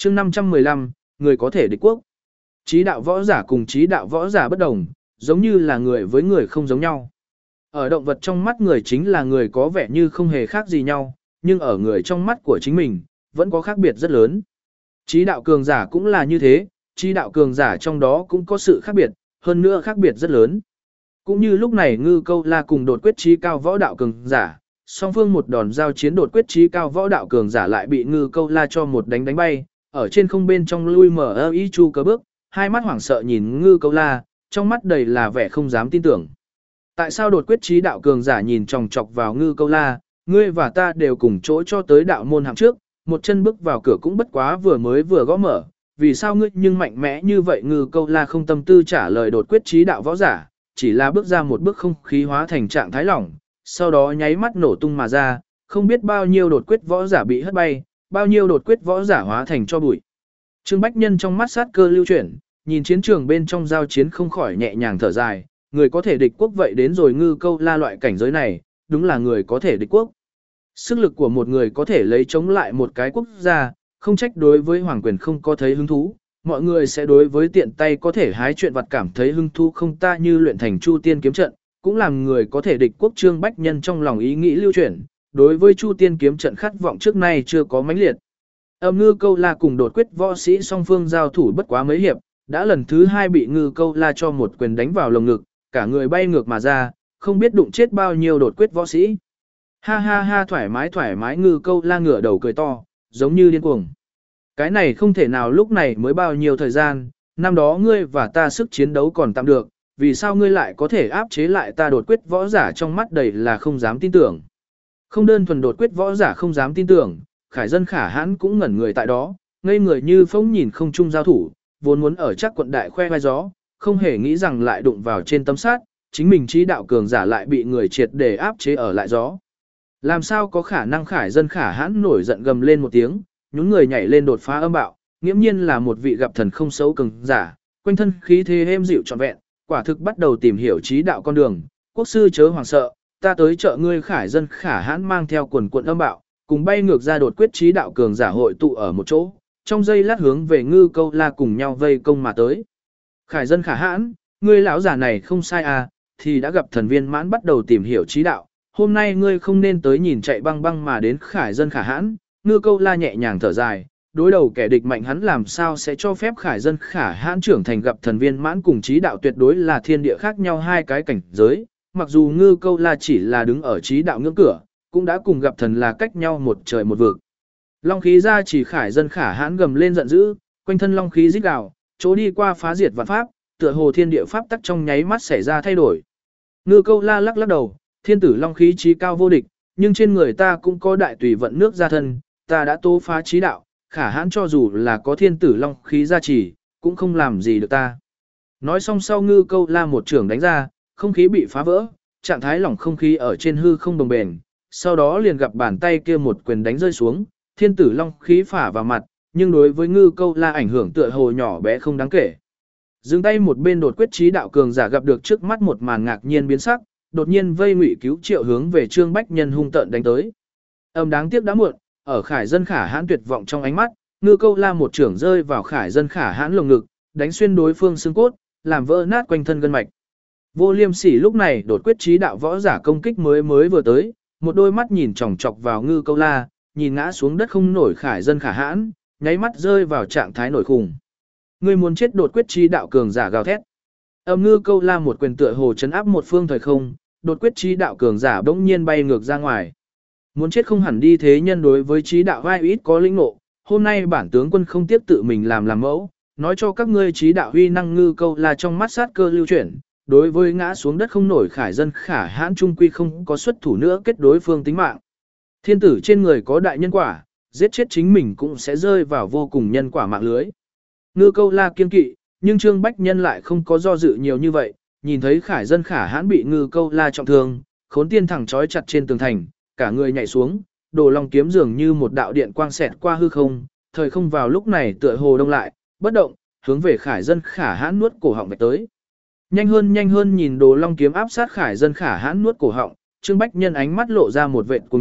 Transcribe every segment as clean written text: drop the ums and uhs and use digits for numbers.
chương 515, người có thể địch quốc. Trí đạo võ giả cùng trí đạo võ giả bất đồng, giống như là người với người không giống nhau. Ở động vật trong mắt người chính là người có vẻ như không hề khác gì nhau, nhưng ở người trong mắt của chính mình, vẫn có khác biệt rất lớn. Trí đạo cường giả cũng là như thế, trí đạo cường giả trong đó cũng có sự khác biệt, hơn nữa khác biệt rất lớn. Cũng như lúc này Ngư Câu La cùng đột quyết trí cao võ đạo cường giả, song phương một đòn giao chiến đột quyết trí cao võ đạo cường giả lại bị Ngư Câu La cho một đánh bay, ở trên không bên trong lui mở y chu cờ bước, hai mắt hoảng sợ nhìn Ngư Câu La, trong mắt đầy là vẻ không dám tin tưởng. Tại sao đột quyết trí đạo cường giả nhìn chòng chọc vào Ngư Câu La, ngươi và ta đều cùng chỗ cho tới đạo môn hạng trước, một chân bước vào cửa cũng bất quá vừa gõ mở, vì sao ngươi nhưng mạnh mẽ như vậy? Ngư Câu La không tâm tư trả lời đột quyết trí đạo võ giả, chỉ là bước ra một bước không khí hóa thành trạng thái lỏng, sau đó nháy mắt nổ tung mà ra, không biết bao nhiêu đột quyết võ giả bị hất bay, bao nhiêu đột quyết võ giả hóa thành cho bụi. Trương Bách Nhân trong mắt sát cơ lưu chuyển, nhìn chiến trường bên trong giao chiến không khỏi nhẹ nhàng thở dài, người có thể địch quốc vậy đến rồi. Ngư Câu La loại cảnh giới này, đúng là người có thể địch quốc. Sức lực của một người có thể lấy chống lại một cái quốc gia, không trách đối với hoàng quyền không có thấy hứng thú, mọi người sẽ đối với tiện tay có thể hái chuyện vặt cảm thấy hứng thú không ta như luyện thành Chu Tiên kiếm trận, cũng làm người có thể địch quốc. Trương Bách Nhân trong lòng ý nghĩ lưu chuyển, đối với Chu Tiên kiếm trận khát vọng trước nay chưa có mãnh liệt. Ngư Câu La cùng đột quyết võ sĩ song phương giao thủ bất quá mấy hiệp, đã lần thứ hai bị Ngư Câu La cho một quyền đánh vào lồng ngực, cả người bay ngược mà ra, không biết đụng chết bao nhiêu đột quyết võ sĩ. Ha ha ha, thoải mái. Ngư Câu La ngửa đầu cười to, giống như điên cuồng. Cái này không thể nào, lúc này mới bao nhiêu thời gian, năm đó ngươi và ta sức chiến đấu còn tạm được, vì sao ngươi lại có thể áp chế lại ta? Đột quyết võ giả trong mắt đầy là không dám tin tưởng. Không đơn thuần đột quyết võ giả không dám tin tưởng, Khải Dân Khả Hãn cũng ngẩn người tại đó, ngây người như phóng nhìn không chung giao thủ, vốn muốn ở chắc quận đại khoe vai gió, không hề nghĩ rằng lại đụng vào trên tấm sát, chính mình trí đạo cường giả lại bị người triệt để áp chế ở lại gió. Làm sao có khả năng? Khải Dân Khả Hãn nổi giận gầm lên một tiếng, nhún người nhảy lên đột phá âm bạo, nghiễm nhiên là một vị gặp thần không xấu cường giả, quanh thân khí thế êm dịu trọn vẹn, quả thực bắt đầu tìm hiểu trí đạo con đường. Quốc sư chớ hoảng sợ, ta tới trợ ngươi. Khải Dân Khả Hãn mang theo quần quận âm bạo, cùng bay ngược ra đột quyết trí đạo cường giả hội tụ ở một chỗ, trong giây lát hướng về Ngư Câu La cùng nhau vây công mà tới. Khải Dân Khả Hãn, ngươi lão giả này không sai à, thì đã gặp thần viên mãn bắt đầu tìm hiểu trí đạo, hôm nay ngươi không nên tới nhìn chạy băng băng mà đến. Khải Dân Khả Hãn, Ngư Câu La nhẹ nhàng thở dài, đối đầu kẻ địch mạnh hắn làm sao sẽ cho phép Khải Dân Khả Hãn trưởng thành? Gặp thần viên mãn cùng trí đạo tuyệt đối là thiên địa khác nhau hai cái cảnh giới, mặc dù Ngư Câu La chỉ là đứng ở trí đạo ngưỡng cửa, cũng đã cùng gặp thần là cách nhau một trời một vực. Long khí ra chỉ, Khải Dân Khả Hãn gầm lên giận dữ, quanh thân long khí rít gào, chỗ đi qua phá diệt vạn pháp, tựa hồ thiên địa pháp tắc trong nháy mắt xảy ra thay đổi. Ngư Câu La lắc lắc đầu, thiên tử long khí trí cao vô địch, nhưng trên người ta cũng có đại tùy vận nước gia thân, ta đã tố phá trí đạo, Khả Hãn cho dù là có thiên tử long khí gia trì, cũng không làm gì được ta. Nói xong sau Ngư Câu La một trưởng đánh ra, không khí bị phá vỡ, trạng thái lỏng không khí ở trên hư không đồng bền, sau đó liền gặp bàn tay kia một quyền đánh rơi xuống, thiên tử long khí phả vào mặt, nhưng đối với Ngư Câu La ảnh hưởng tựa hồ nhỏ bé không đáng kể. Dừng tay một bên đột quyết trí đạo cường giả gặp được trước mắt một màn ngạc nhiên biến sắc, đột nhiên vây Ngụy Cứu Triệu hướng về Trương Bách Nhân hung tợn đánh tới. Đáng tiếc đã muộn, ở Khải Dân Khả Hãn tuyệt vọng trong ánh mắt, Ngư Câu La một trưởng rơi vào Khải Dân Khả Hãn lồng ngực, đánh xuyên đối phương xương cốt, làm vỡ nát quanh thân gân mạch. Vô Liêm Sỉ lúc này đột quyết trí đạo võ giả công kích mới vừa tới, một đôi mắt nhìn chòng chọc vào Ngư Câu La, nhìn ngã xuống đất không nổi Khải Dân Khả Hãn, nháy mắt rơi vào trạng thái nổi khủng. Ngươi muốn chết? Đột quyết trí đạo cường giả gào thét. Ngư Câu La một quyền tựa hồ chấn áp một phương thời không, đột quyết trí đạo cường giả bỗng nhiên bay ngược ra ngoài. Muốn chết không hẳn đi, thế nhân đối với trí đạo vai ít có lĩnh ngộ, hôm nay bản tướng quân không tiếp tự mình làm mẫu, nói cho các ngươi trí đạo huy năng. Ngư Câu La trong mắt sát cơ lưu chuyển, đối với ngã xuống đất không nổi Khải Dân Khả Hãn trung quy không có xuất thủ nữa kết đối phương tính mạng. Thiên tử trên người có đại nhân quả, giết chết chính mình cũng sẽ rơi vào vô cùng nhân quả mạng lưới. Ngư Câu La kiên kỵ, nhưng Trương Bách Nhân lại không có do dự nhiều như vậy, nhìn thấy Khải Dân Khả Hãn bị Ngư Câu La trọng thương, Khốn Tiên thẳng trói chặt trên tường thành, cả người nhảy xuống, Đồ Long kiếm dường như một đạo điện quang xẹt qua hư không, thời không vào lúc này tựa hồ đông lại, bất động, hướng về Khải Dân Khả Hãn nuốt cổ họng vạch tới. Nhanh hơn, nhìn Đồ Long kiếm áp sát Khải Dân Khả Hãn nuốt cổ họng, Trương Bách Nhân ánh mắt lộ ra một vệt cuồng nhiệt,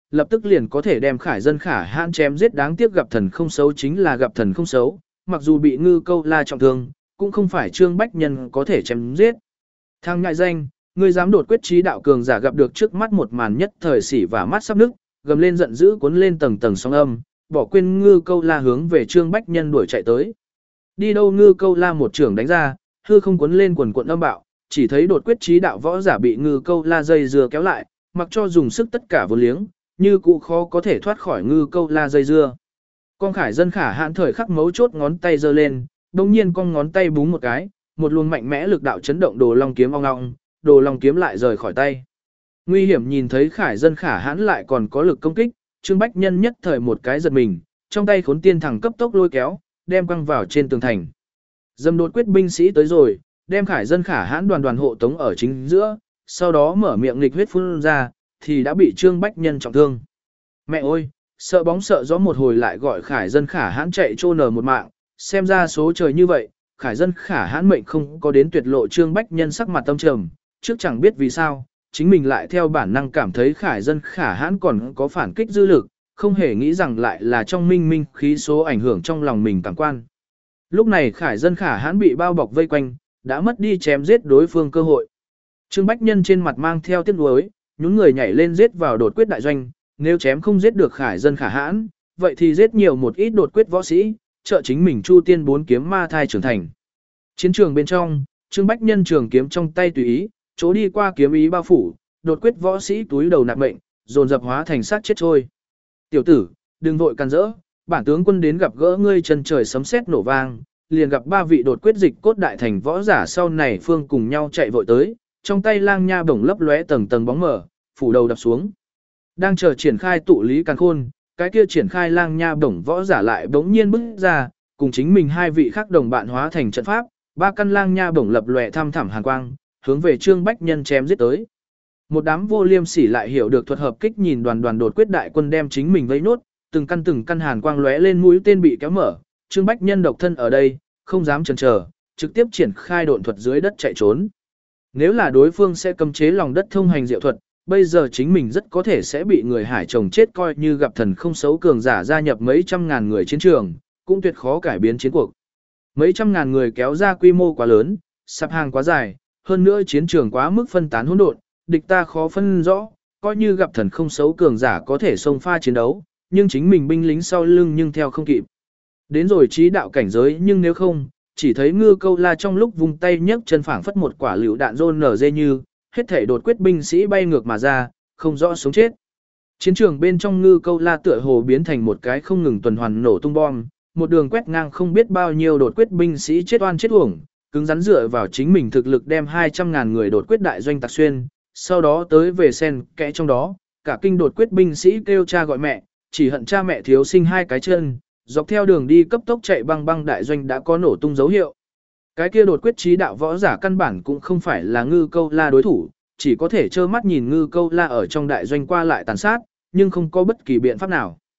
lập tức liền có thể đem Khải Dân Khả Hãn chém giết, đáng tiếc gặp thần không xấu chính là gặp thần không xấu, mặc dù bị Ngư Câu La trọng thương, cũng không phải Trương Bách Nhân có thể chém giết. Thằng ngại danh, ngươi dám đột quyết trí đạo cường giả gặp được trước mắt một màn nhất thời xỉ và mắt sắp nứt, gầm lên giận dữ cuốn lên tầng tầng sóng âm, bỏ quên Ngư Câu La hướng về Trương Bách Nhân đuổi chạy tới. Đi đâu Ngư Câu La một trưởng đánh ra, hư không cuốn lên quần quần âm bạo, chỉ thấy đột quyết trí đạo võ giả bị Ngư Câu La dây dưa kéo lại, mặc cho dùng sức tất cả vô liếng, như cụ khó có thể thoát khỏi Ngư Câu La dây dưa. Con Khải Dân Khả Hãn thời khắc mấu chốt ngón tay giơ lên, đồng nhiên con ngón tay búng một cái, một luồng mạnh mẽ lực đạo chấn động Đồ Long kiếm ong ong, Đồ Long kiếm lại rời khỏi tay. Nguy hiểm nhìn thấy Khải Dân Khả Hãn lại còn có lực công kích, Trương Bách Nhân nhất thời một cái giật mình, trong tay Khốn Tiên thẳng cấp tốc lôi kéo, đem quăng vào trên tường thành. Dâm đột quyết binh sĩ tới rồi, đem Khải Dân Khả Hãn đoàn đoàn hộ tống ở chính giữa, sau đó mở miệng nghịch huyết phun ra, thì đã bị Trương Bách Nhân trọng thương. Mẹ ơi, sợ bóng sợ gió một hồi lại gọi Khải Dân Khả Hãn chạy trô nở một mạng, xem ra số trời như vậy, Khải Dân Khả Hãn mệnh không có đến tuyệt lộ. Trương Bách Nhân sắc mặt tâm trầm, trước chẳng biết vì sao, chính mình lại theo bản năng cảm thấy Khải Dân Khả Hãn còn có phản kích dư lực, không hề nghĩ rằng lại là trong minh minh khí số ảnh hưởng trong lòng mình cảm quan. Lúc này Khải Dân Khả Hãn bị bao bọc vây quanh, đã mất đi chém giết đối phương cơ hội. Trương Bách Nhân trên mặt mang theo tiếc nuối, nhún người nhảy lên giết vào đột quyết đại doanh, nếu chém không giết được Khải Dân Khả Hãn, vậy thì giết nhiều một ít đột quyết võ sĩ, trợ chính mình Chu Tiên bốn kiếm ma thai trưởng thành. Chiến trường bên trong, Trương Bách Nhân trường kiếm trong tay tùy ý, chỗ đi qua kiếm ý bao phủ, đột quyết võ sĩ túi đầu nạp mệnh, dồn dập hóa thành sát chết trôi. Tiểu tử, đừng vội can rỡ, bản tướng quân đến gặp gỡ ngươi, chân trời sấm sét nổ vang, liền gặp ba vị đột quyết dịch cốt đại thành võ giả sau này phương cùng nhau chạy vội tới, trong tay lang nha bổng lấp lóe tầng tầng bóng mờ, phủ đầu đập xuống. Đang chờ triển khai tụ lý càn khôn, cái kia triển khai lang nha bổng võ giả lại bỗng nhiên bước ra, cùng chính mình hai vị khác đồng bạn hóa thành trận pháp, ba căn lang nha bổng lập lòe thăm thẳm hàn quang, hướng về Trương Bách Nhân chém giết tới. Một đám vô liêm sỉ lại hiểu được thuật hợp kích, nhìn đoàn đoàn đột quyết đại quân đem chính mình vây nốt, từng căn hàn quang lóe lên, mũi tên bị kéo mở, Trương Bách Nhân độc thân ở đây, không dám chần chờ, trực tiếp triển khai độn thuật dưới đất chạy trốn. Nếu là đối phương sẽ cấm chế lòng đất thông hành diệu thuật, bây giờ chính mình rất có thể sẽ bị người hải chồng chết, coi như gặp thần không xấu cường giả gia nhập mấy trăm ngàn người chiến trường, cũng tuyệt khó cải biến chiến cuộc. Mấy trăm ngàn người kéo ra quy mô quá lớn, sạp hàng quá dài, hơn nữa chiến trường quá mức phân tán hỗn độn, địch ta khó phân rõ, coi như gặp thần không xấu cường giả có thể xông pha chiến đấu, nhưng chính mình binh lính sau lưng nhưng theo không kịp. Đến rồi trí đạo cảnh giới, nhưng nếu không, chỉ thấy Ngư Câu La trong lúc vung tay nhấc chân phảng phất một quả lựu đạn rôn nở dê, như hết thể đột quyết binh sĩ bay ngược mà ra, không rõ sống chết. Chiến trường bên trong Ngư Câu La tựa hồ biến thành một cái không ngừng tuần hoàn nổ tung bom, một đường quét ngang không biết bao nhiêu đột quyết binh sĩ chết oan chết uổng, cứng rắn dựa vào chính mình thực lực đem 200.000 người đột quyết đại doanh tạc xuyên, sau đó tới về sen kẽ trong đó, cả kinh đột quyết binh sĩ kêu cha gọi mẹ, chỉ hận cha mẹ thiếu sinh hai cái chân, dọc theo đường đi cấp tốc chạy băng băng đại doanh đã có nổ tung dấu hiệu. Cái kia đột quyết trí đạo võ giả căn bản cũng không phải là Ngư Câu La đối thủ, chỉ có thể trơ mắt nhìn Ngư Câu La ở trong đại doanh qua lại tàn sát, nhưng không có bất kỳ biện pháp nào.